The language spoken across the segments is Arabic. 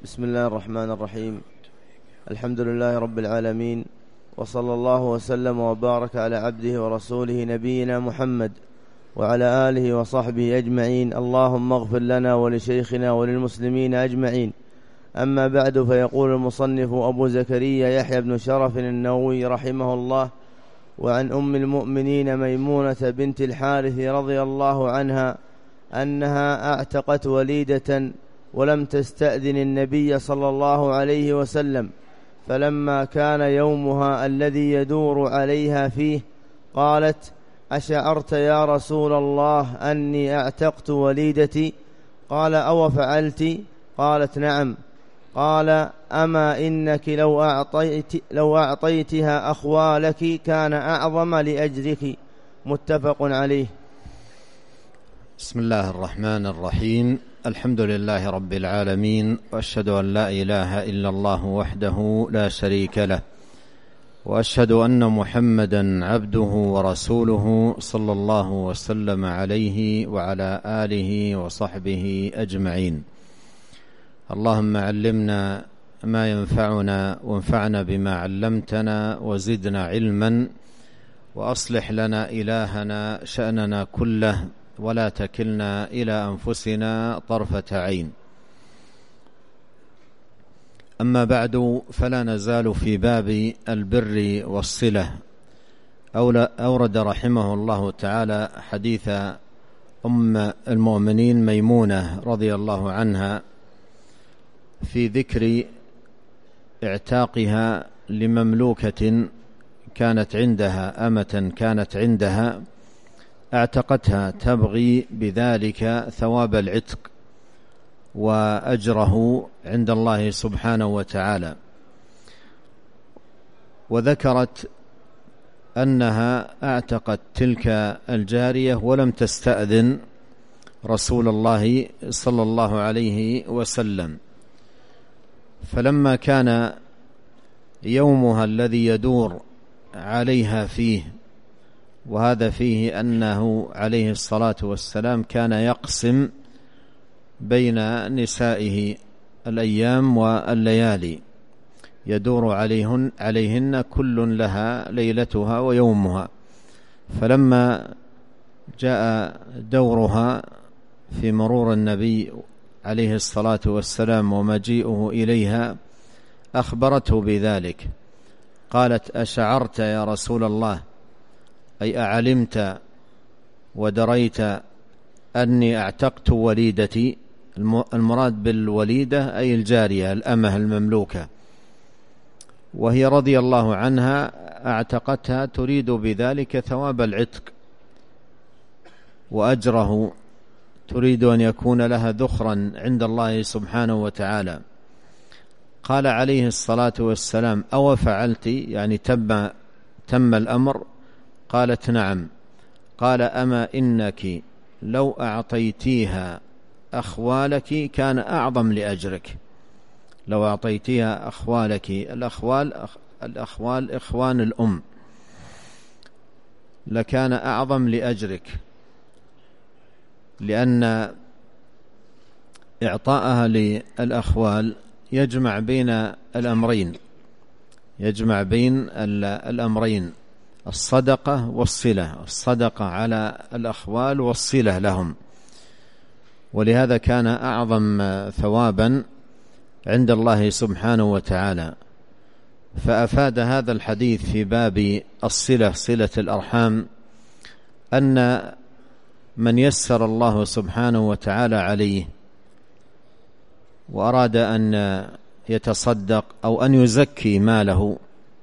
بسم الله الرحمن الرحيم. الحمد لله رب العالمين، وصلى الله وسلم وبارك على عبده ورسوله نبينا محمد وعلى آله وصحبه أجمعين. اللهم اغفر لنا ولشيخنا وللمسلمين أجمعين. أما بعد، فيقول المصنف أبو زكريا يحيى بن شرف النووي رحمه الله: وعن أم المؤمنين ميمونة بنت الحارث رضي الله عنها أنها أعتقت وليدة ولم تستأذن النبي صلى الله عليه وسلم، فلما كان يومها الذي يدور عليها فيه قالت: أشعرت يا رسول الله أني أعتقت وليدتي؟ قال: أو فعلت؟ قالت: نعم. قال: أما إنك لو أعطيتها أخوالك كان أعظم لأجرك. متفق عليه. بسم الله الرحمن الرحيم. الحمد لله رب العالمين، وأشهد أن لا إله إلا الله وحده لا شريك له، وأشهد أن محمدا عبده ورسوله صلى الله وسلم عليه وعلى آله وصحبه أجمعين. اللهم علمنا ما ينفعنا، وانفعنا بما علمتنا، وزدنا علما، وأصلح لنا إلهنا شأننا كله، ولا تكلنا إلى أنفسنا طرفة عين. أما بعد، فلا نزال في باب البر والصلة. أورد رحمه الله تعالى حديث أم المؤمنين ميمونة رضي الله عنها في ذكر اعتاقها لمملوكة كانت عندها، أمة كانت عندها اعتقتها تبغي بذلك ثواب العتق وأجره عند الله سبحانه وتعالى، وذكرت أنها اعتقت تلك الجارية ولم تستأذن رسول الله صلى الله عليه وسلم، فلما كان يومها الذي يدور عليها فيه، وهذا فيه أنه عليه الصلاة والسلام كان يقسم بين نسائه الأيام والليالي، يدور عليهن كل لها ليلتها ويومها، فلما جاء دورها في مرور النبي عليه الصلاة والسلام ومجيئه إليها أخبرته بذلك، قالت: أشعرت يا رسول الله، أي أعلمت ودريت أني اعتقت وليدتي؟ المراد بالوليدة أي الجارية الأمة المملوكة، وهي رضي الله عنها اعتقتها تريد بذلك ثواب العتق وأجره، تريد أن يكون لها ذخرا عند الله سبحانه وتعالى. قال عليه الصلاة والسلام: أو فعلت؟ يعني تم الأمر؟ قالت: نعم. قال: أما إنك لو أعطيتيها أخوالك كان أعظم لأجرك. لو أعطيتيها أخوالك، الأخوال إخوان الأم، لكان أعظم لأجرك، لأن إعطاءها للأخوال يجمع بين الأمرين، يجمع بين الأمرين، الصدقة والصلة، الصدقة على الأخوال والصلة لهم، ولهذا كان أعظم ثوابا عند الله سبحانه وتعالى. فأفاد هذا الحديث في باب الصلة، صلة الأرحام، أن من يسر الله سبحانه وتعالى عليه وأراد أن يتصدق أو أن يزكي ماله،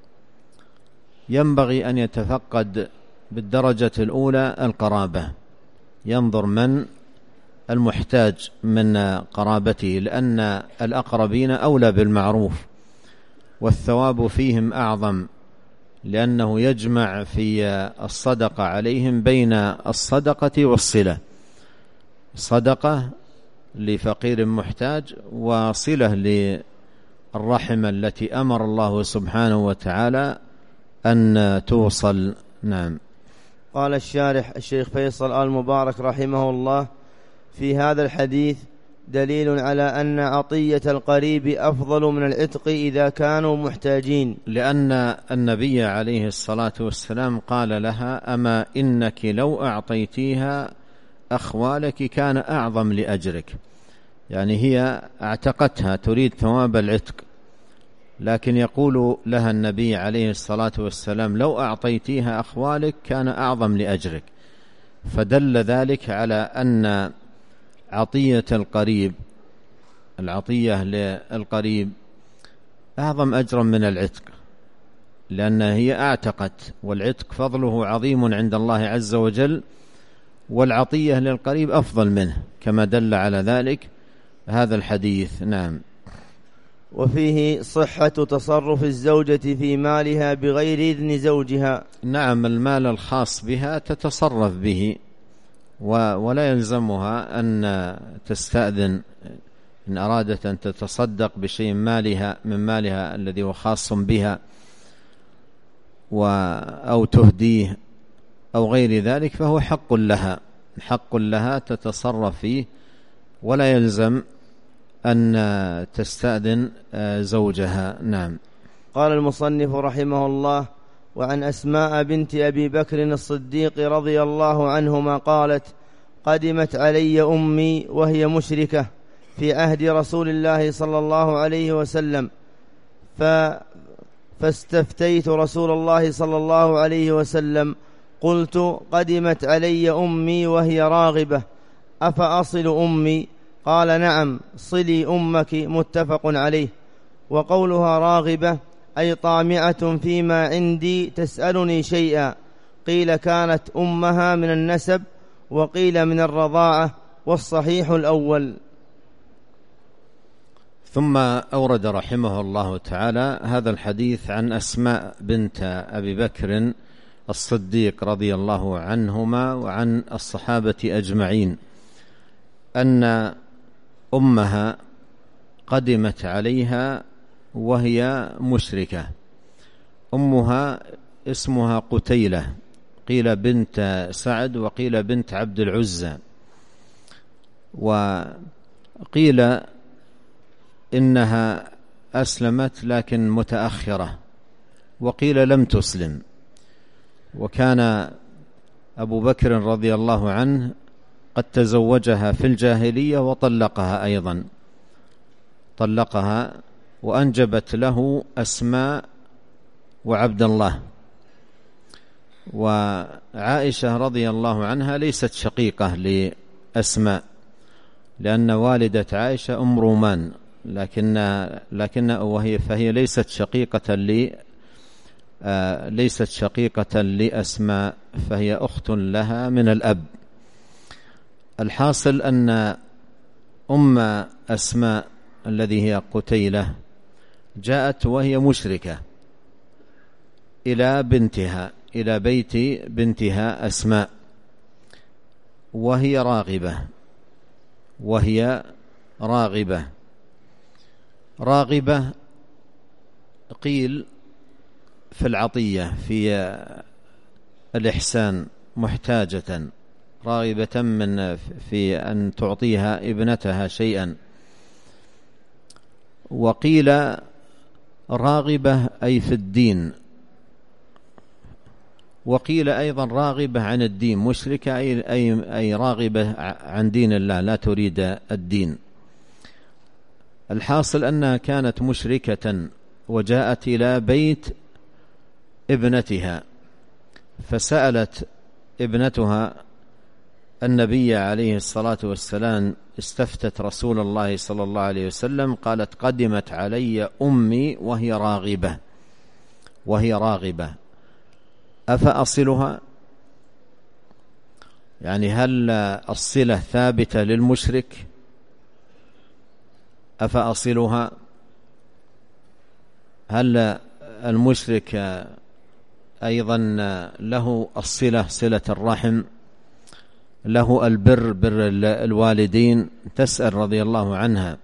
ينبغي أن يتفقد بالدرجة الأولى القرابة، ينظر من المحتاج من قرابته، لأن الأقربين أولى بالمعروف، والثواب فيهم أعظم، لأنه يجمع في الصدقة عليهم بين الصدقة والصلة، صدقة لفقير محتاج وصلة للرحم التي أمر الله سبحانه وتعالى أن توصل. نعم. قال الشارح الشيخ فيصل آل مبارك رحمه الله: في هذا الحديث دليل على أن عطية القريب أفضل من العتق إذا كانوا محتاجين، لأن النبي عليه الصلاة والسلام قال لها: أما إنك لو أعطيتيها أخوالك كان أعظم لأجرك. يعني هي اعتقتها تريد ثواب العتق، لكن يقول لها النبي عليه الصلاة والسلام: لو أعطيتيها أخوالك كان أعظم لأجرك. فدل ذلك على أن عطية القريب، العطية للقريب أعظم أجرا من العتق، لأن هي اعتقت، والعتق فضله عظيم عند الله عز وجل، والعطية للقريب أفضل منه، كما دل على ذلك هذا الحديث. نعم. وفيه صحة تصرف الزوجة في مالها بغير إذن زوجها. نعم، المال الخاص بها تتصرف به، ولا يلزمها أن تستأذن إن أرادت أن تتصدق بشيء من مالها الذي هو خاص بها، أو تهديه أو غير ذلك، فهو حق لها تتصرف فيه، ولا يلزم أن تستأذن زوجها. نعم. قال المصنف رحمه الله: وعن أسماء بنت أبي بكر الصديق رضي الله عنهما قالت: قدمت علي أمي وهي مشركة في عهد رسول الله صلى الله عليه وسلم، فاستفتيت رسول الله صلى الله عليه وسلم، قلت: قدمت علي أمي وهي راغبة، أفأصل أمي؟ قال: نعم، صلي أمك. متفق عليه. وقولها راغبة أي طامعة فيما عندي تسألني شيئا، قيل كانت أمها من النسب، وقيل من الرضاعة، والصحيح الأول. ثم أورد رحمه الله تعالى هذا الحديث عن أسماء بنت أبي بكر الصديق رضي الله عنهما وعن الصحابة أجمعين، أن أمها قدمت عليها وهي مشركة. أمها اسمها قتيلة، قيل بنت سعد، وقيل بنت عبد العزى، وقيل إنها أسلمت لكن متأخرة، وقيل لم تسلم. وكان أبو بكر رضي الله عنه قد تزوجها في الجاهلية وطلقها أيضا، طلقها وأنجبت له أسماء وعبد الله. وعائشة رضي الله عنها ليست شقيقة لأسماء، لأن والدة عائشة أم رومان، فهي ليست شقيقة لأسماء، فهي أخت لها من الأب. الحاصل أن أم أسماء الذي هي قتيلة جاءت وهي مشركة إلى بيت بنتها أسماء، وهي راغبة قيل في العطية، في الإحسان، محتاجة، راغبة في أن تعطيها ابنتها شيئا. وقيل راغبة أي في الدين، وقيل أيضا راغبة عن الدين، مشركة أي راغبة عن دين الله، لا تريد الدين. الحاصل أنها كانت مشركة وجاءت إلى بيت ابنتها، فسألت ابنتها النبي عليه الصلاة والسلام، استفتت رسول الله صلى الله عليه وسلم، قالت: قدمت علي أمي وهي راغبة أفأصلها؟ يعني هل الصلة ثابتة للمشرك؟ أفأصلها؟ هل المشرك أيضا له الصلة، صلة الرحم، له البر، بر الوالدين؟ تسأل رضي الله عنها.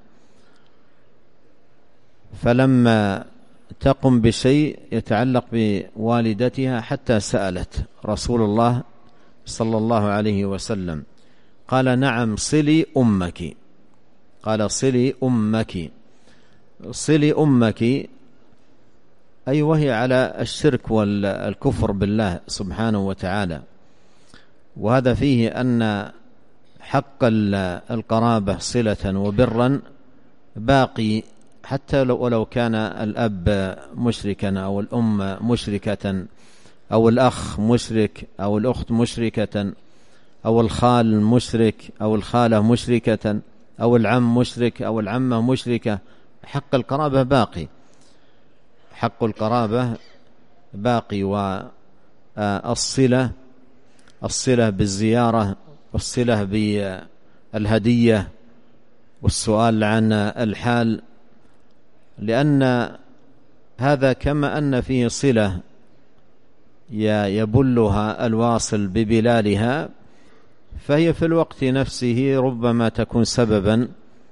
فلما تقم بشيء يتعلق بوالدتها حتى سألت رسول الله صلى الله عليه وسلم، قال: نعم، صلي أمك. قال صلي أمك. صلي أمك أي وهي على الشرك والكفر بالله سبحانه وتعالى. وهذا فيه أن حق القرابة صلة وبرا باقي، حتى ولو كان الأب مشركا أو الأم مشركة أو الأخ مشرك أو الأخت مشركة أو الخال مشرك أو الخالة مشركة أو العم مشرك أو العمة مشركة، حق القرابة باقي، حق القرابة باقي. والصلة بالزيارة والصلة بالهدية والسؤال عن الحال، لأن هذا كما أن فيه صلة يبلها الواصل ببلالها، فهي في الوقت نفسه ربما تكون سببا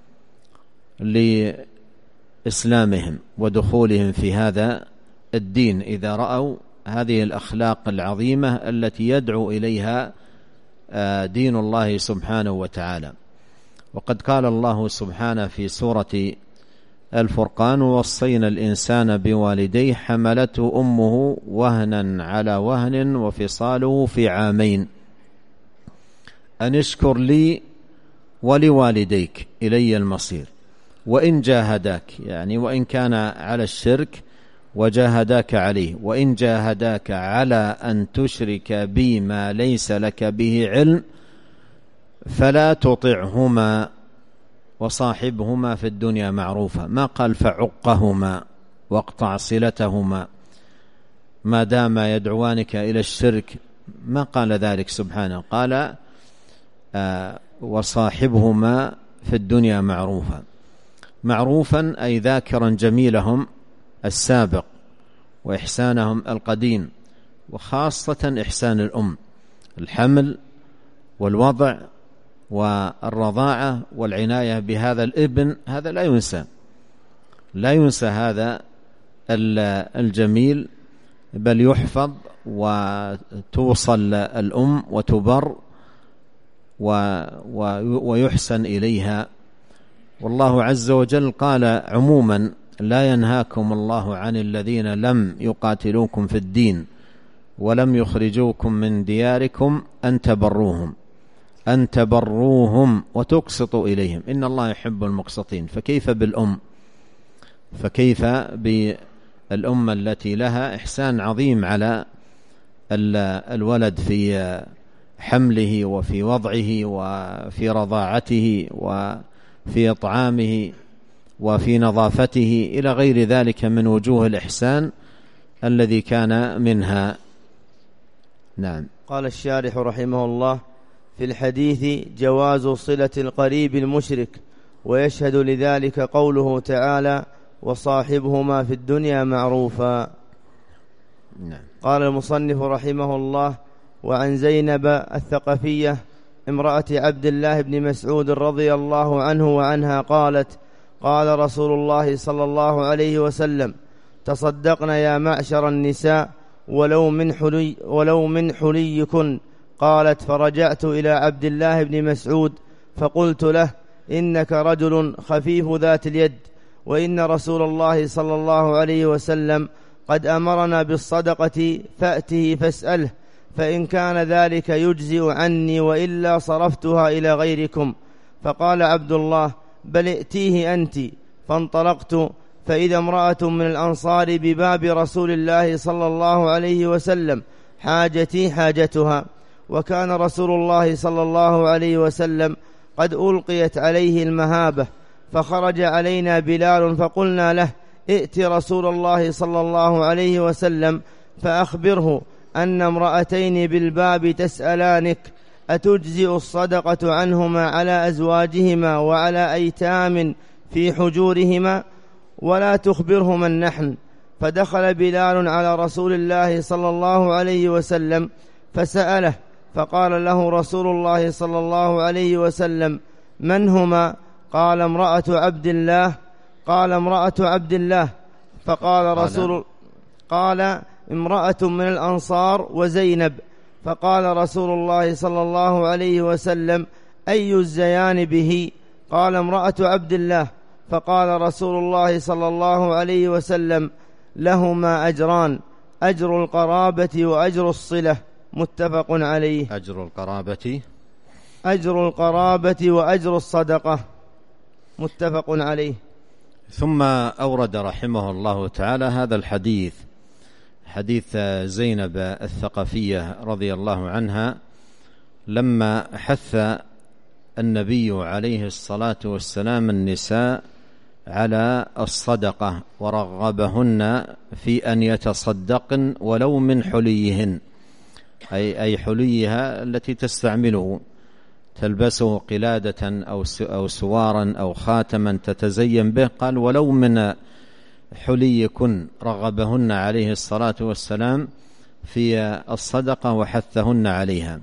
لإسلامهم ودخولهم في هذا الدين إذا رأوا هذه الأخلاق العظيمة التي يدعو إليها دين الله سبحانه وتعالى. وقد قال الله سبحانه في سورة الفرقان: ووصينا الإنسان بوالديه حملته أمه وهنا على وهن وفصاله في عامين أن اشكر لي ولوالديك إلي المصير وإن جاهداك، يعني وإن كان على الشرك وجاهداك عليه، وإن جاهداك على أن تشرك بي ما ليس لك به علم فلا تطعهما وصاحبهما في الدنيا معروفا. ما قال فعقهما واقطع صلتهما ما دام يدعوانك إلى الشرك، ما قال ذلك سبحانه، قال وصاحبهما في الدنيا معروفا أي ذاكرا جميلهم السابق وإحسانهم القديم، وخاصة إحسان الأم، الحمل والوضع والرضاعة والعناية بهذا الابن، هذا لا ينسى هذا الجميل، بل يحفظ وتوصل الأم وتبر ويحسن إليها. والله عز وجل قال عموما: لا ينهاكم الله عن الذين لم يقاتلوكم في الدين ولم يخرجوكم من دياركم أن تبروهم وتقسطوا إليهم إن الله يحب المقسطين. فكيف بالأم؟ فكيف بالأم التي لها إحسان عظيم على الولد في حمله وفي وضعه وفي رضاعته وفي إطعامه وفي نظافته إلى غير ذلك من وجوه الإحسان الذي كان منها. نعم. قال الشارح رحمه الله: في الحديث جواز صلة القريب المشرك، ويشهد لذلك قوله تعالى: وصاحبهما في الدنيا معروفا. نعم. قال المصنف رحمه الله: وعن زينب الثقفية امرأة عبد الله بن مسعود رضي الله عنه وعنها قالت: قال رسول الله صلى الله عليه وسلم: تصدقن يا معشر النساء ولو من حليكن. قالت: فرجعت إلى عبد الله بن مسعود فقلت له: إنك رجل خفيف ذات اليد، وإن رسول الله صلى الله عليه وسلم قد أمرنا بالصدقة فأته فاسأله، فإن كان ذلك يجزئ عني، وإلا صرفتها إلى غيركم. فقال عبد الله: بل ائتيه أنت. فانطلقت فإذا امرأة من الأنصار بباب رسول الله صلى الله عليه وسلم، حاجتي حاجتها، وكان رسول الله صلى الله عليه وسلم قد ألقيت عليه المهابة، فخرج علينا بلال فقلنا له: ائت رسول الله صلى الله عليه وسلم فأخبره أن امرأتين بالباب تسألانك أتجزئ الصدقة عنهما على أزواجهما وعلى أيتام في حجورهما، ولا تخبرهما النحن. فدخل بلال على رسول الله صلى الله عليه وسلم فسأله، فقال له رسول الله صلى الله عليه وسلم: من هما؟ قال: امرأة عبد الله. قال: امرأة عبد الله. قال: امرأة من الأنصار وزينب. فقال رسول الله صلى الله عليه وسلم: أي الزيان به؟ قال امرأة عبد الله: فقال رسول الله صلى الله عليه وسلم: لهما أجران، أجر القرابة وأجر الصلة، متفق عليه. أجر القرابة وأجر الصدقة، متفق عليه. ثم أورد رحمه الله تعالى هذا الحديث، حديث زينب الثقفية رضي الله عنها، لما حث النبي عليه الصلاة والسلام النساء على الصدقة ورغبهن في أن يتصدقن ولو من حليهن، أي حليها التي تستعمله، تلبسه قلادة أو سوارا أو خاتما تتزين به، قال ولو من حليكن، رغبهن عليه الصلاة والسلام في الصدقة وحثهن عليها.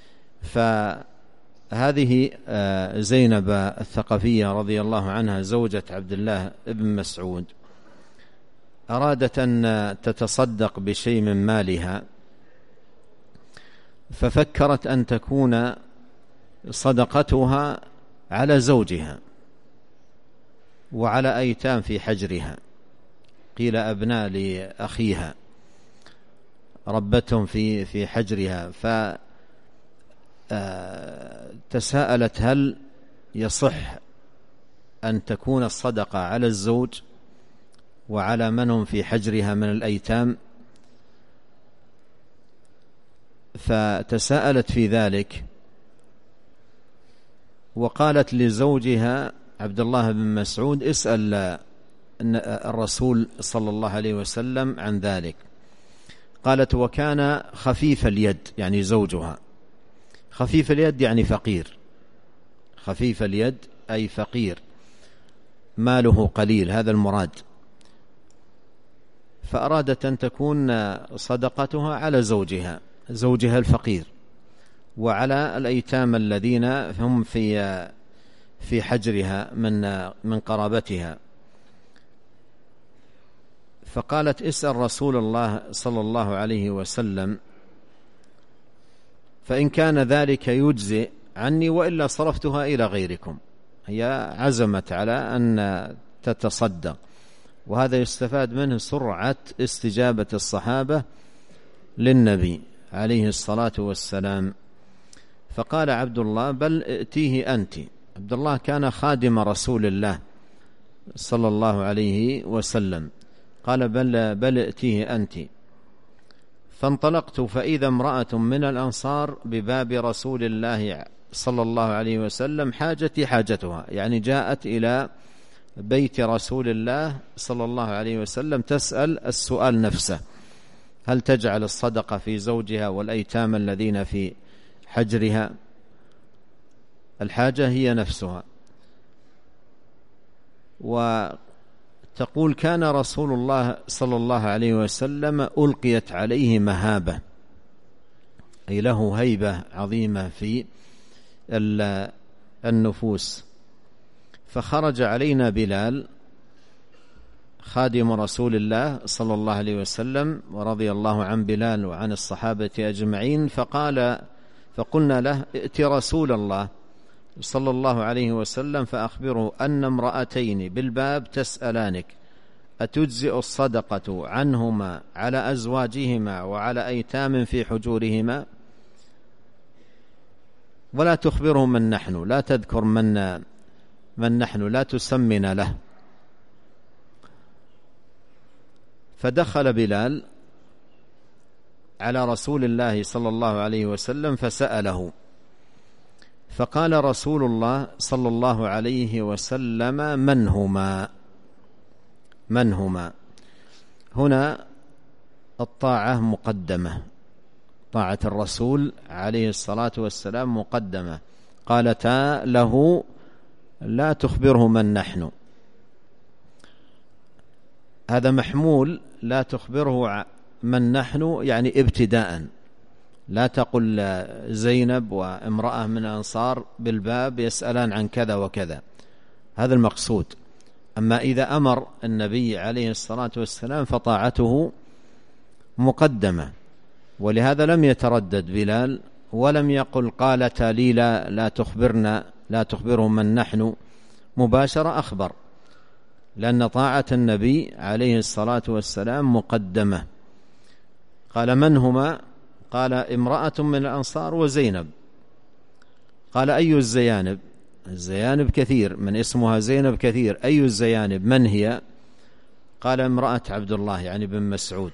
فهذه زينب الثقفية رضي الله عنها زوجة عبد الله بن مسعود أرادت أن تتصدق بشيء من مالها، ففكرت أن تكون صدقتها على زوجها وعلى أيتام في حجرها، قيل أبناء لأخيها ربتهم في حجرها، فتساءلت هل يصح أن تكون الصدقة على الزوج وعلى من هم في حجرها من الأيتام؟ فتساءلت في ذلك، وقالت لزوجها عبد الله بن مسعود: اسأل الرسول صلى الله عليه وسلم عن ذلك. قالت: وكان خفيف اليد، يعني زوجها خفيف اليد يعني فقير، خفيف اليد أي فقير، ماله قليل، هذا المراد. فأرادت أن تكون صدقتها على زوجها الفقير وعلى الأيتام الذين هم في حجرها من قرابتها. فقالت: اسأل رسول الله صلى الله عليه وسلم، فإن كان ذلك يجزئ عني وإلا صرفتها إلى غيركم. هي عزمت على أن تتصدق، وهذا يستفاد منه سرعة استجابة الصحابة للنبي عليه الصلاة والسلام. فقال عبد الله: بل ائتيه أنت. عبد الله كان خادم رسول الله صلى الله عليه وسلم، قال: بل ائتيه أنت. فانطلقت فإذا امرأة من الأنصار بباب رسول الله صلى الله عليه وسلم حاجتي حاجتها، يعني جاءت إلى بيت رسول الله صلى الله عليه وسلم تسأل السؤال نفسه: هل تجعل الصدقة في زوجها والأيتام الذين في حجرها؟ الحاجة هي نفسها. وتقول: كان رسول الله صلى الله عليه وسلم ألقيت عليه مهابة، أي له هيبة عظيمة في النفوس. فخرج علينا بلال خادم رسول الله صلى الله عليه وسلم، ورضي الله عن بلال وعن الصحابة أجمعين، فقلنا له: ائت رسول الله صلى الله عليه وسلم فأخبره أن امرأتين بالباب تسألانك أتجزئ الصدقة عنهما على أزواجهما وعلى أيتام في حجورهما؟ ولا تخبرهم من نحن، لا تذكر من نحن، لا تسمن له. فدخل بلال على رسول الله صلى الله عليه وسلم فسأله، فقال رسول الله صلى الله عليه وسلم: من هما؟ هنا الطاعة مقدمة، طاعة الرسول عليه الصلاة والسلام مقدمة. قالتا له: لا تخبره من نحن، هذا محمول لا تخبره من نحن، يعني ابتداء، لا تقل زينب وامرأة من الأنصار بالباب يسألان عن كذا وكذا، هذا المقصود. أما إذا أمر النبي عليه الصلاة والسلام فطاعته مقدمة، ولهذا لم يتردد بلال ولم يقل قالت لي لا تخبرهم من نحن، مباشرة أخبر، لأن طاعة النبي عليه الصلاة والسلام مقدمة. قال: من هما؟ قال: امرأة من الأنصار وزينب. قال: أي الزيانب؟ الزيانب كثير، من اسمها زينب كثير، أي الزيانب؟ من هي؟ قال: امرأة عبد الله، يعني بن مسعود.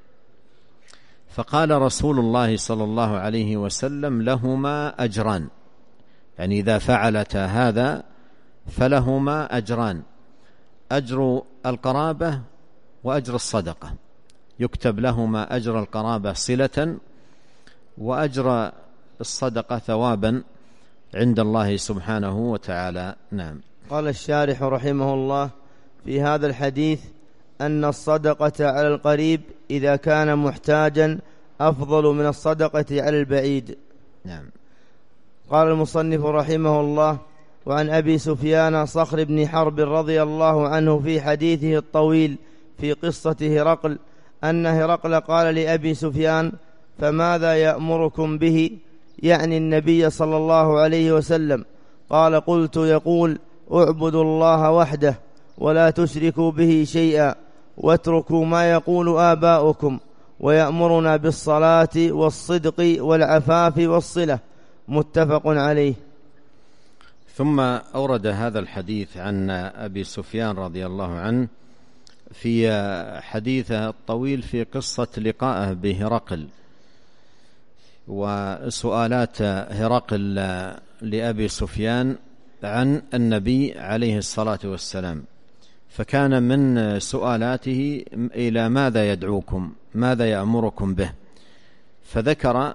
فقال رسول الله صلى الله عليه وسلم: لهما أجران، يعني إذا فعلتا هذا فلهما أجران، أجر القرابة وأجر الصدقة، يكتب لهما أجر القرابة صلة وأجر الصدقة ثوابا عند الله سبحانه وتعالى. نعم. قال الشارح رحمه الله: في هذا الحديث أن الصدقة على القريب إذا كان محتاجا أفضل من الصدقة على البعيد. نعم. قال المصنف رحمه الله: وعن أبي سفيان صخر بن حرب رضي الله عنه في حديثه الطويل في قصة هرقل أن هرقل قال لأبي سفيان: فماذا يأمركم به؟ يعني النبي صلى الله عليه وسلم. قال: قلت: يقول: اعبدوا الله وحده ولا تشركوا به شيئا واتركوا ما يقول آباؤكم، ويأمرنا بالصلاة والصدق والعفاف والصلة. متفق عليه. ثم أورد هذا الحديث عن أبي سفيان رضي الله عنه في حديثه الطويل في قصة لقائه بهرقل وسؤالات هرقل لأبي سفيان عن النبي عليه الصلاة والسلام. فكان من سؤالاته: إلى ماذا يدعوكم؟ ماذا يأمركم به؟ فذكر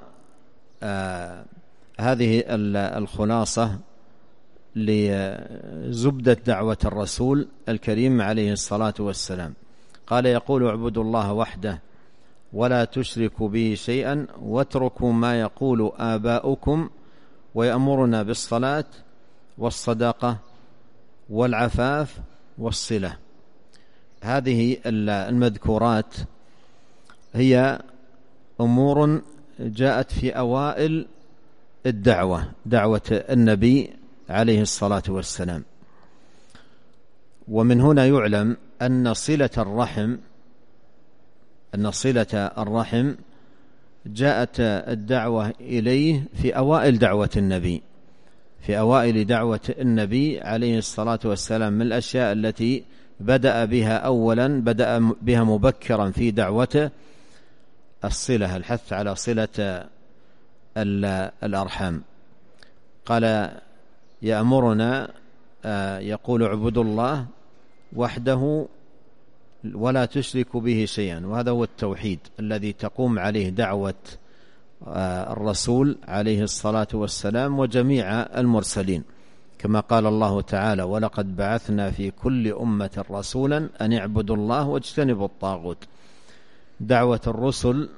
هذه الخلاصة لزبدة دعوة الرسول الكريم عليه الصلاة والسلام. قال: يقول: اعبدوا الله وحده ولا تشركوا به شيئا واتركوا ما يقول آباؤكم، ويأمرنا بالصلاة والصدقة والعفاف والصلة. هذه المذكورات هي أمور جاءت في أوائل الدعوة، دعوة النبي عليه الصلاة والسلام. ومن هنا يعلم أن صلة الرحم جاءت الدعوة إليه في أوائل دعوة النبي، في أوائل دعوة النبي عليه الصلاة والسلام. من الأشياء التي بدأ بها مبكرا في دعوته الصلة، الحث على صلة الأرحام. قال: يأمرنا، يقول: اعبدوا الله وحده ولا تشركوا به شيئا. وهذا هو التوحيد الذي تقوم عليه دعوة الرسول عليه الصلاة والسلام وجميع المرسلين، كما قال الله تعالى: ولقد بعثنا في كل أمة رسولا أن اعبدوا الله واجتنبوا الطاغوت. دعوة الرسل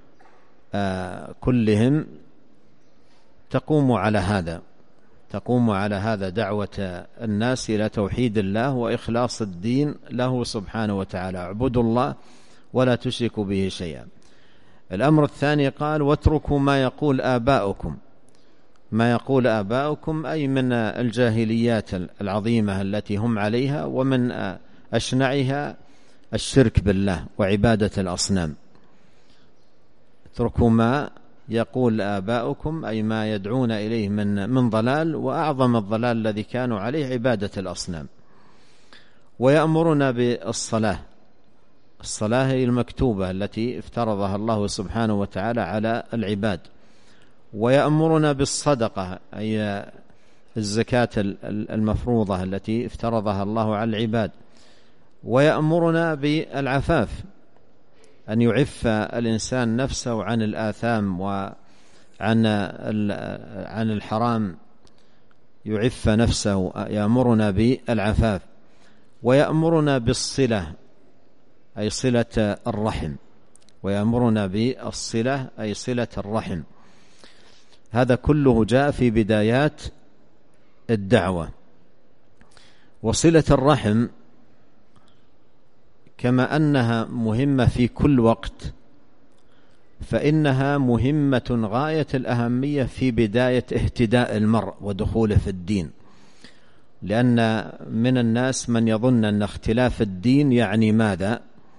كلهم تقوم على هذا دعوة الناس إلى توحيد الله وإخلاص الدين له سبحانه وتعالى. اعبدوا الله ولا تشركوا به شيئا. الأمر الثاني قال: واتركوا ما يقول آباؤكم. ما يقول آباؤكم أي من الجاهليات العظيمة التي هم عليها، ومن أشنعها الشرك بالله وعبادة الأصنام. اتركوا ما يقول آباؤكم أي ما يدعون إليه من ضلال، وأعظم الضلال الذي كانوا عليه عبادة الأصنام. ويأمرنا بالصلاة. الصلاة هي المكتوبة التي افترضها الله سبحانه وتعالى على العباد. ويأمرنا بالصدقة أي الزكاة المفروضة التي افترضها الله على العباد. ويأمرنا بالعفاف، أن يعف الإنسان نفسه عن الآثام وعن الحرام، يعف نفسه. يأمرنا بالعفاف. ويأمرنا بالصلة أي صلة الرحم. ويأمرنا بالصلة أي صلة الرحم. هذا كله جاء في بدايات الدعوة. وصلة الرحم كما أنها مهمة في كل وقت، فإنها مهمة غاية الأهمية في بداية اهتداء المرء ودخوله في الدين. لأن من الناس من يظن أن اختلاف الدين يعني ماذا؟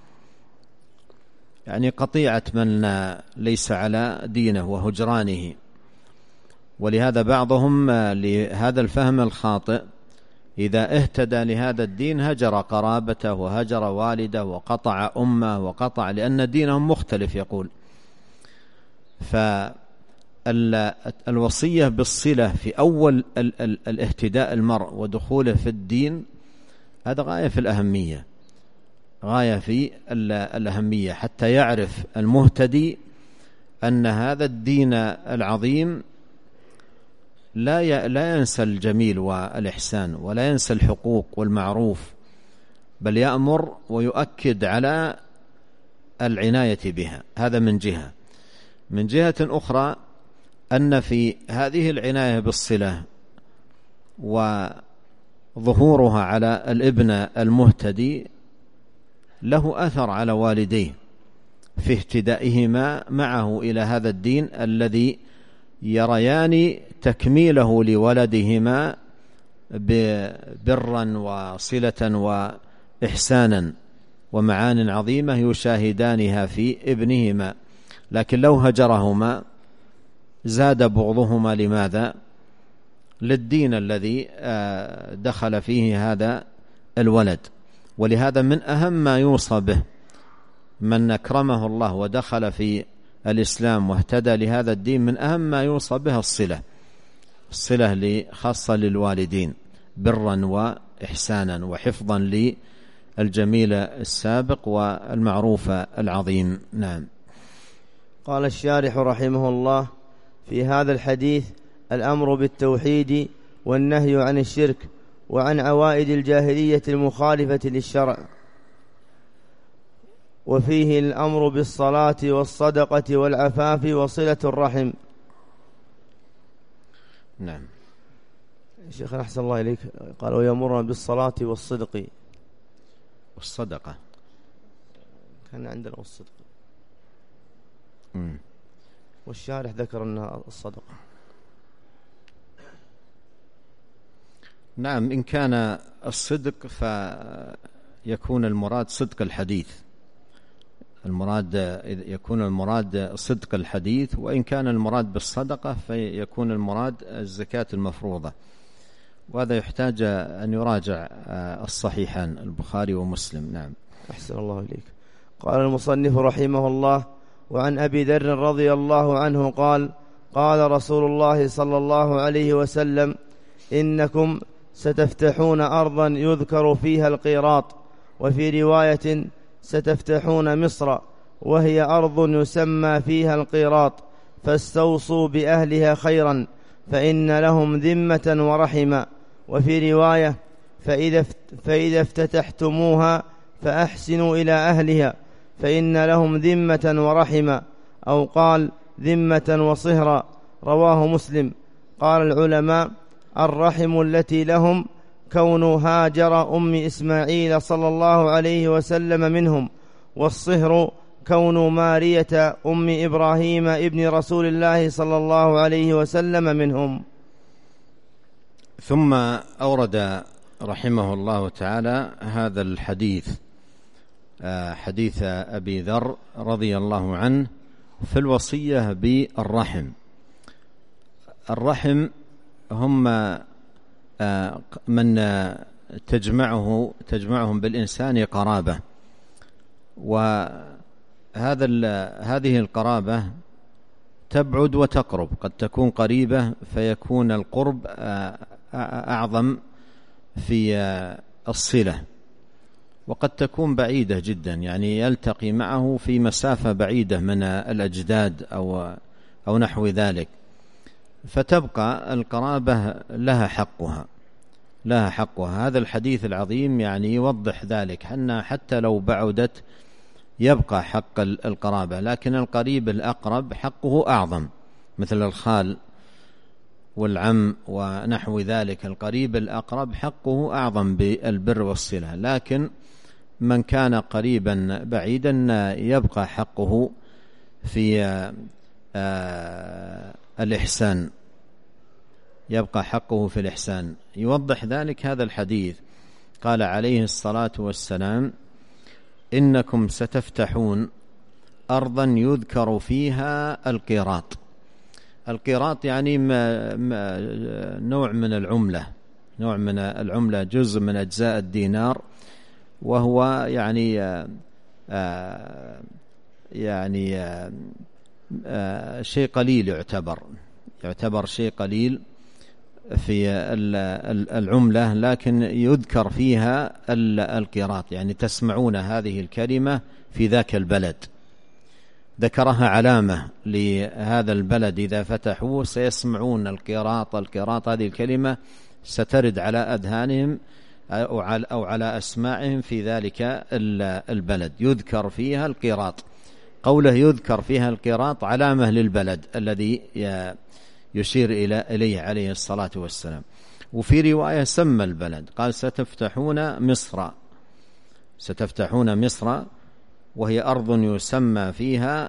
يعني قطيعة من ليس على دينه وهجرانه. ولهذا بعضهم لهذا الفهم الخاطئ إذا اهتدى لهذا الدين هجر قرابته وهجر والده وقطع أمه وقطع، لأن دينهم مختلف يقول. فالوصية بالصلة في أول الاهتداء المرء ودخوله في الدين هذا غاية في الأهمية، غاية في الأهمية، حتى يعرف المهتدي أن هذا الدين العظيم لا ينسى الجميل والإحسان ولا ينسى الحقوق والمعروف، بل يأمر ويؤكد على العناية بها. هذا من جهة. من جهة أخرى أن في هذه العناية بالصلة وظهورها على الابن المهتدي له أثر على والديه في اهتدائهما معه إلى هذا الدين الذي يريان تكميله لولدهما برا وصلة وإحسانا ومعان عظيمة يشاهدانها في ابنهما. لكن لو هجرهما زاد بغضهما. لماذا؟ للدين الذي دخل فيه هذا الولد. ولهذا من أهم ما يوصى به من أكرمه الله ودخل في الإسلام واهتدى لهذا الدين، من أهم ما يوصى به الصلة خاصة للوالدين برا وإحسانا وحفظا للجميل السابق والمعروف العظيم. نعم. قال الشارح رحمه الله: في هذا الحديث الأمر بالتوحيد والنهي عن الشرك وعن عوائد الجاهلية المخالفة للشرع، وفيه الأمر بالصلاة والصدقة والعفاف وصلة الرحم. نعم. شيخنا أحسن الله إليك، قال ويأمرنا بالصلاة والصدق والصدقة، كان عندنا الصدق والشارح ذكر أنها الصدقة. نعم. إن كان الصدق فيكون المراد صدق الحديث، يكون المراد صدق الحديث، وإن كان المراد بالصدقة فيكون المراد الزكاة المفروضة. وهذا يحتاج أن يراجع الصحيحان البخاري ومسلم. نعم. أحسن الله إليك. قال المصنف رحمه الله: وعن أبي ذر رضي الله عنه قال: قال رسول الله صلى الله عليه وسلم: إنكم ستفتحون أرضا يذكر فيها القيراط، وفي رواية ستفتحون مصر، وهي أرض يسمى فيها القيراط، فاستوصوا بأهلها خيرا فإن لهم ذمة ورحمة. وفي رواية: فإذا افتتحتموها فأحسنوا إلى أهلها فإن لهم ذمة ورحمة، أو قال ذمة وصهرا. رواه مسلم. قال العلماء: الرحم التي لهم كون هاجر أم إسماعيل صلى الله عليه وسلم منهم، والصهر كون مارية أم إبراهيم ابن رسول الله صلى الله عليه وسلم منهم. ثم أورد رحمه الله تعالى هذا الحديث، حديث أبي ذر رضي الله عنه في الوصية بالرحم. الرحم هم من تجمعهم بالإنسان قرابة، وهذه القرابة تبعد وتقرب، قد تكون قريبة فيكون القرب أعظم في الصلة، وقد تكون بعيدة جدا، يعني يلتقي معه في مسافة بعيدة من الأجداد أو نحو ذلك، فتبقى القرابة لها حقها. هذا الحديث العظيم يعني يوضح ذلك، أن حتى لو بعدت يبقى حق القرابة، لكن القريب الأقرب حقه أعظم، مثل الخال والعم ونحو ذلك. القريب الأقرب حقه أعظم بالبر والصلة، لكن من كان قريبا بعيدا يبقى حقه في الإحسان، يبقى حقه في الإحسان. يوضح ذلك هذا الحديث، قال عليه الصلاة والسلام: إنكم ستفتحون أرضا يذكر فيها القيراط. القيراط يعني نوع من العملة، جزء من أجزاء الدينار، وهو شيء قليل، يعتبر شيء قليل في العملة، لكن يذكر فيها القيراط، يعني تسمعون هذه الكلمة في ذاك البلد. ذكرها علامة لهذا البلد، إذا فتحوه سيسمعون القيراط. هذه الكلمة سترد على أذهانهم أو على أسماعهم في ذلك البلد، يذكر فيها القيراط. قوله يذكر فيها القيراط علامة للبلد الذي يشير إليه عليه الصلاة والسلام. وفي رواية سمى البلد، قال: ستفتحون مصر، وهي أرض يسمى فيها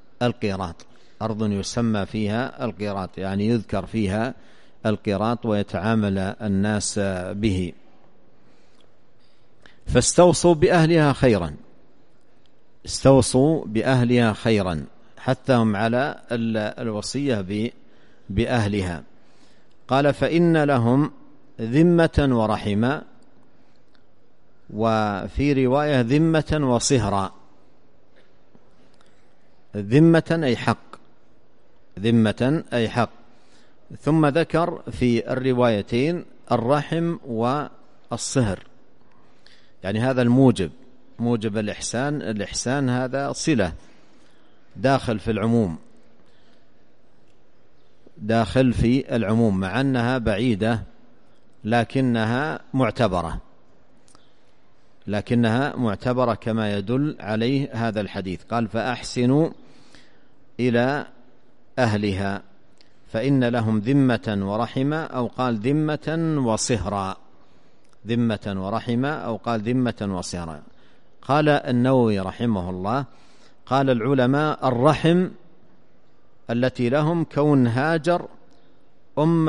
القيراط، يعني يذكر فيها القيراط ويتعامل الناس به. فاستوصوا بأهلها خيرا، حثهم على الوصية بأهلها. قال: فإن لهم ذمة ورحمة، وفي رواية ذمة وصهرا. ذمة أي حق. ثم ذكر في الروايتين الرحم والصهر، يعني هذا موجب الإحسان هذا صلة داخل في العموم، مع أنها بعيدة لكنها معتبرة كما يدل عليه هذا الحديث. قال: فأحسنوا إلى أهلها، فإن لهم ذمة ورحمة، أو قال ذمة وصهرا. قال النووي رحمه الله: قال العلماء: الرحم التي لهم كون هاجر أم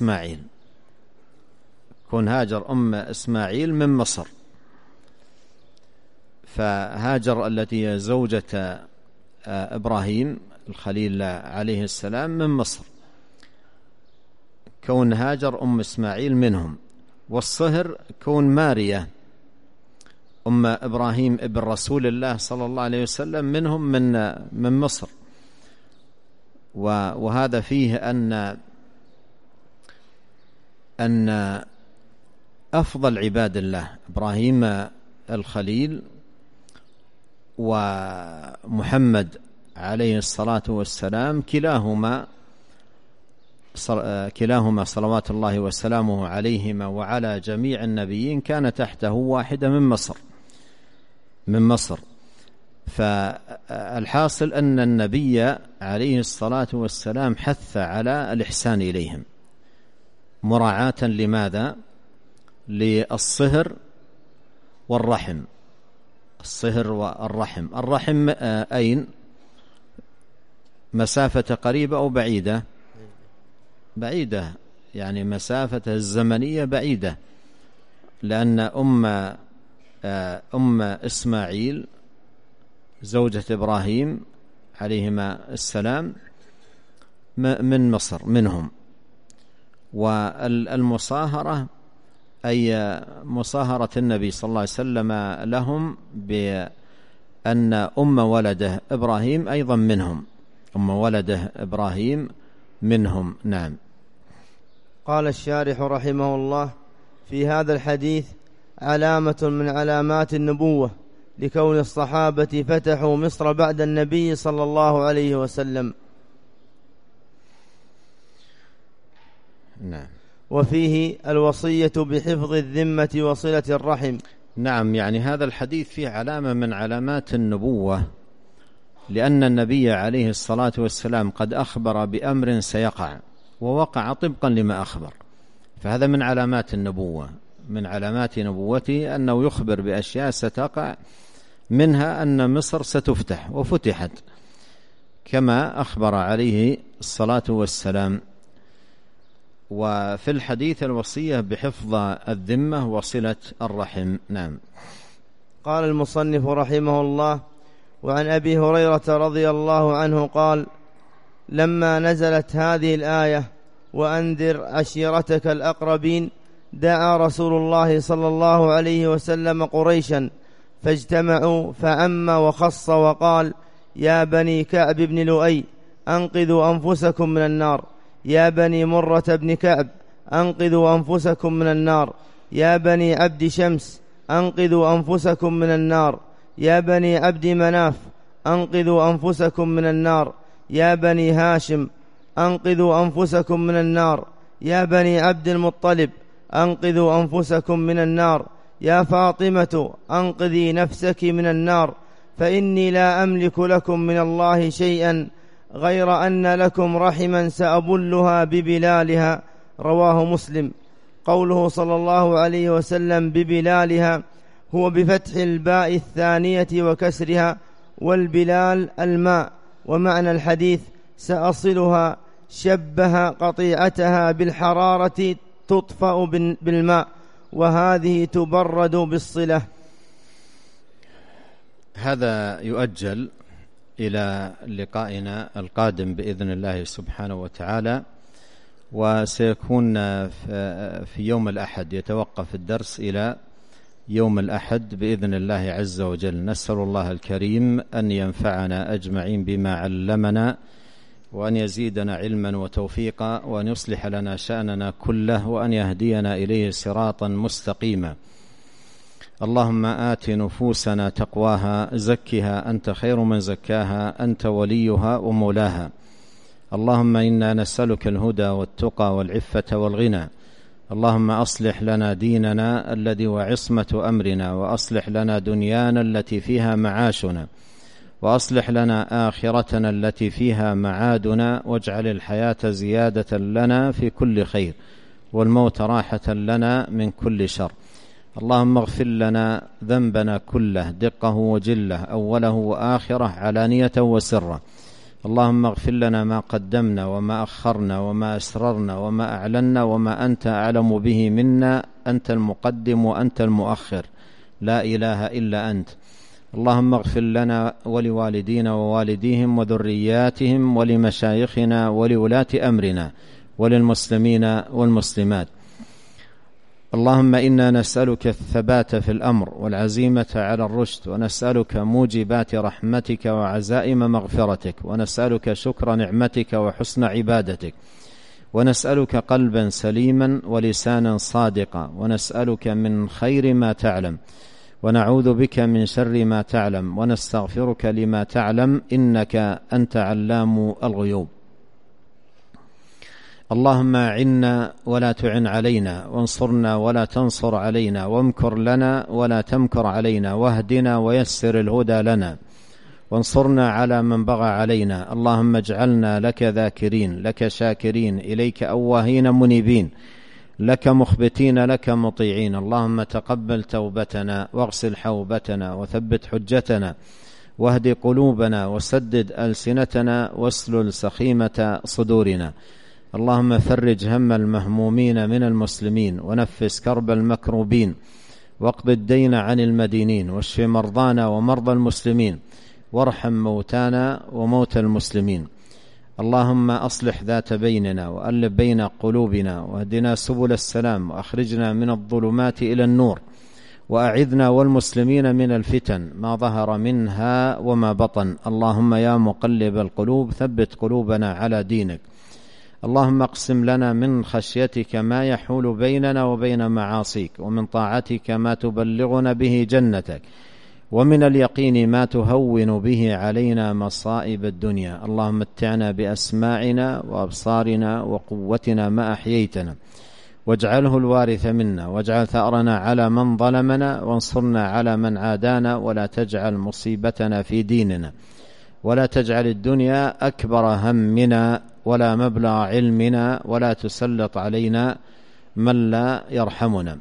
إسماعيل من مصر. فهاجر التي هي زوجة إبراهيم الخليل عليه السلام من مصر، كون هاجر أم إسماعيل منهم. والصهر كون مارية أم إبراهيم ابن رسول الله صلى الله عليه وسلم منهم من مصر. وهذا فيه أن أفضل عباد الله إبراهيم الخليل ومحمد عليه الصلاة والسلام كلاهما صلوات الله وسلامه عليهما وعلى جميع النبيين كان تحته واحدة من مصر. فالحاصل أن النبي عليه الصلاة والسلام حث على الإحسان إليهم مراعاة لماذا؟ للصهر والرحم. الرحم أين؟ مسافة قريبة أو بعيدة؟ بعيدة، يعني مسافة الزمنية بعيدة، لأن أم إسماعيل زوجة إبراهيم عليهما السلام من مصر منهم. والمصاهرة أي مصاهرة النبي صلى الله عليه وسلم لهم بأن أم ولده إبراهيم أيضا منهم. نعم. قال الشارح رحمه الله: في هذا الحديث علامة من علامات النبوة، لكون الصحابة فتحوا مصر بعد النبي صلى الله عليه وسلم. نعم. وفيه الوصية بحفظ الذمة وصلة الرحم. نعم، يعني هذا الحديث فيه علامة من علامات النبوة، لأن النبي عليه الصلاة والسلام قد أخبر بأمر سيقع ووقع طبقا لما أخبر، فهذا من علامات النبوة، من علامات نبوته أنه يخبر بأشياء ستقع، منها أن مصر ستفتح وفتحت كما أخبر عليه الصلاة والسلام. وفي الحديث الوصية بحفظ الذمة وصلة الرحم. نعم. قال المصنف رحمه الله: وعن أبي هريرة رضي الله عنه قال: لما نزلت هذه الآية وأنذر عشيرتك الأقربين دعا رسول الله صلى الله عليه وسلم قريشا فاجتمعوا فعم وخص وقال: يا بني كعب بن لؤي أنقذوا أنفسكم من النار، يا بني مرة بن كعب أنقذوا أنفسكم من النار، يا بني عبد شمس أنقذوا أنفسكم من النار، يا بني عبد مناف أنقذوا أنفسكم من النار، يا بني هاشم أنقذوا أنفسكم من النار، يا بني عبد المطلب أنقذوا أنفسكم من النار، يا فاطمة أنقذي نفسك من النار، فإني لا أملك لكم من الله شيئا غير أن لكم رحما سأبلها ببلالها. رواه مسلم. قوله صلى الله عليه وسلم ببلالها هو بفتح الباء الثانية وكسرها، والبلال الماء. ومعنى الحديث سأصلها شبه قطيعتها بالحرارة تطفأ بالماء، وهذه تبرد بالصلة. هذا يؤجل إلى لقائنا القادم بإذن الله سبحانه وتعالى، وسيكون في يوم الأحد، يتوقف الدرس إلى يوم الأحد بإذن الله عز وجل. نسأل الله الكريم أن ينفعنا أجمعين بما علمنا، وأن يزيدنا علما وتوفيقا، وأن يصلح لنا شأننا كله، وأن يهدينا إليه صراطا مستقيما. اللهم آت نفوسنا تقواها، زكها أنت خير من زكاها، أنت وليها ومولاها. اللهم إنا نسألك الهدى والتقى والعفة والغنى. اللهم أصلح لنا ديننا الذي هو عصمة أمرنا، وأصلح لنا دنيانا التي فيها معاشنا، وأصلح لنا آخرتنا التي فيها معادنا، واجعل الحياة زيادة لنا في كل خير، والموت راحة لنا من كل شر. اللهم اغفر لنا ذنبنا كله، دقه وجله، أوله وآخره، علانية وسره. اللهم اغفر لنا ما قدمنا وما أخرنا وما أسررنا وما أعلنا وما أنت أعلم به منا، أنت المقدم وأنت المؤخر، لا إله إلا أنت. اللهم اغفر لنا ولوالدينا ووالديهم وذرياتهم ولمشايخنا ولولاة أمرنا وللمسلمين والمسلمات. اللهم إنا نسألك الثبات في الأمر والعزيمة على الرشد، ونسألك موجبات رحمتك وعزائم مغفرتك، ونسألك شكر نعمتك وحسن عبادتك، ونسألك قلبا سليما ولسانا صادقا، ونسألك من خير ما تعلم، ونعوذ بك من شر ما تعلم، ونستغفرك لما تعلم، إنك أنت علام الغيوب. اللهم أعنا ولا تعن علينا، وانصرنا ولا تنصر علينا، وامكر لنا ولا تمكر علينا، واهدنا ويسر الهدى لنا، وانصرنا على من بغى علينا. اللهم اجعلنا لك ذاكرين، لك شاكرين، إليك أواهين منيبين، لك مخبتين، لك مطيعين. اللهم تقبل توبتنا، واغسل حوبتنا، وثبت حجتنا، واهد قلوبنا، وسدد ألسنتنا، واسلل سخيمة صدورنا. اللهم فرج هم المهمومين من المسلمين، ونفس كرب المكروبين، واقض الدين عن المدينين، واشف مرضانا ومرضى المسلمين، وارحم موتانا وموتى المسلمين. اللهم أصلح ذات بيننا، وألف بين قلوبنا، واهدنا سبل السلام، وأخرجنا من الظلمات إلى النور، وأعذنا والمسلمين من الفتن ما ظهر منها وما بطن. اللهم يا مقلب القلوب ثبت قلوبنا على دينك. اللهم اقسم لنا من خشيتك ما يحول بيننا وبين معاصيك، ومن طاعتك ما تبلغنا به جنتك، ومن اليقين ما تهون به علينا مصائب الدنيا. اللهم متعنا بأسماعنا وأبصارنا وقوتنا ما أحييتنا، واجعله الوارث منا، واجعل ثأرنا على من ظلمنا، وانصرنا على من عادانا، ولا تجعل مصيبتنا في ديننا، ولا تجعل الدنيا أكبر همنا ولا مبلغ علمنا، ولا تسلط علينا من لا يرحمنا.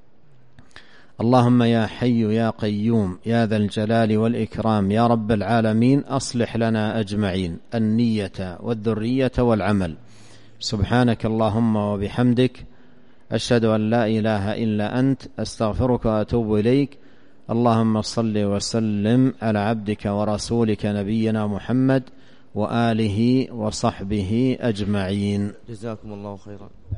اللهم يا حي يا قيوم يا ذا الجلال والإكرام يا رب العالمين، أصلح لنا أجمعين النية والذرية والعمل، سبحانك اللهم وبحمدك، أشهد أن لا إله إلا أنت، أستغفرك وأتوب إليك. اللهم صل وسلم على عبدك ورسولك نبينا محمد وآله وصحبه أجمعين. جزاكم الله خيرا.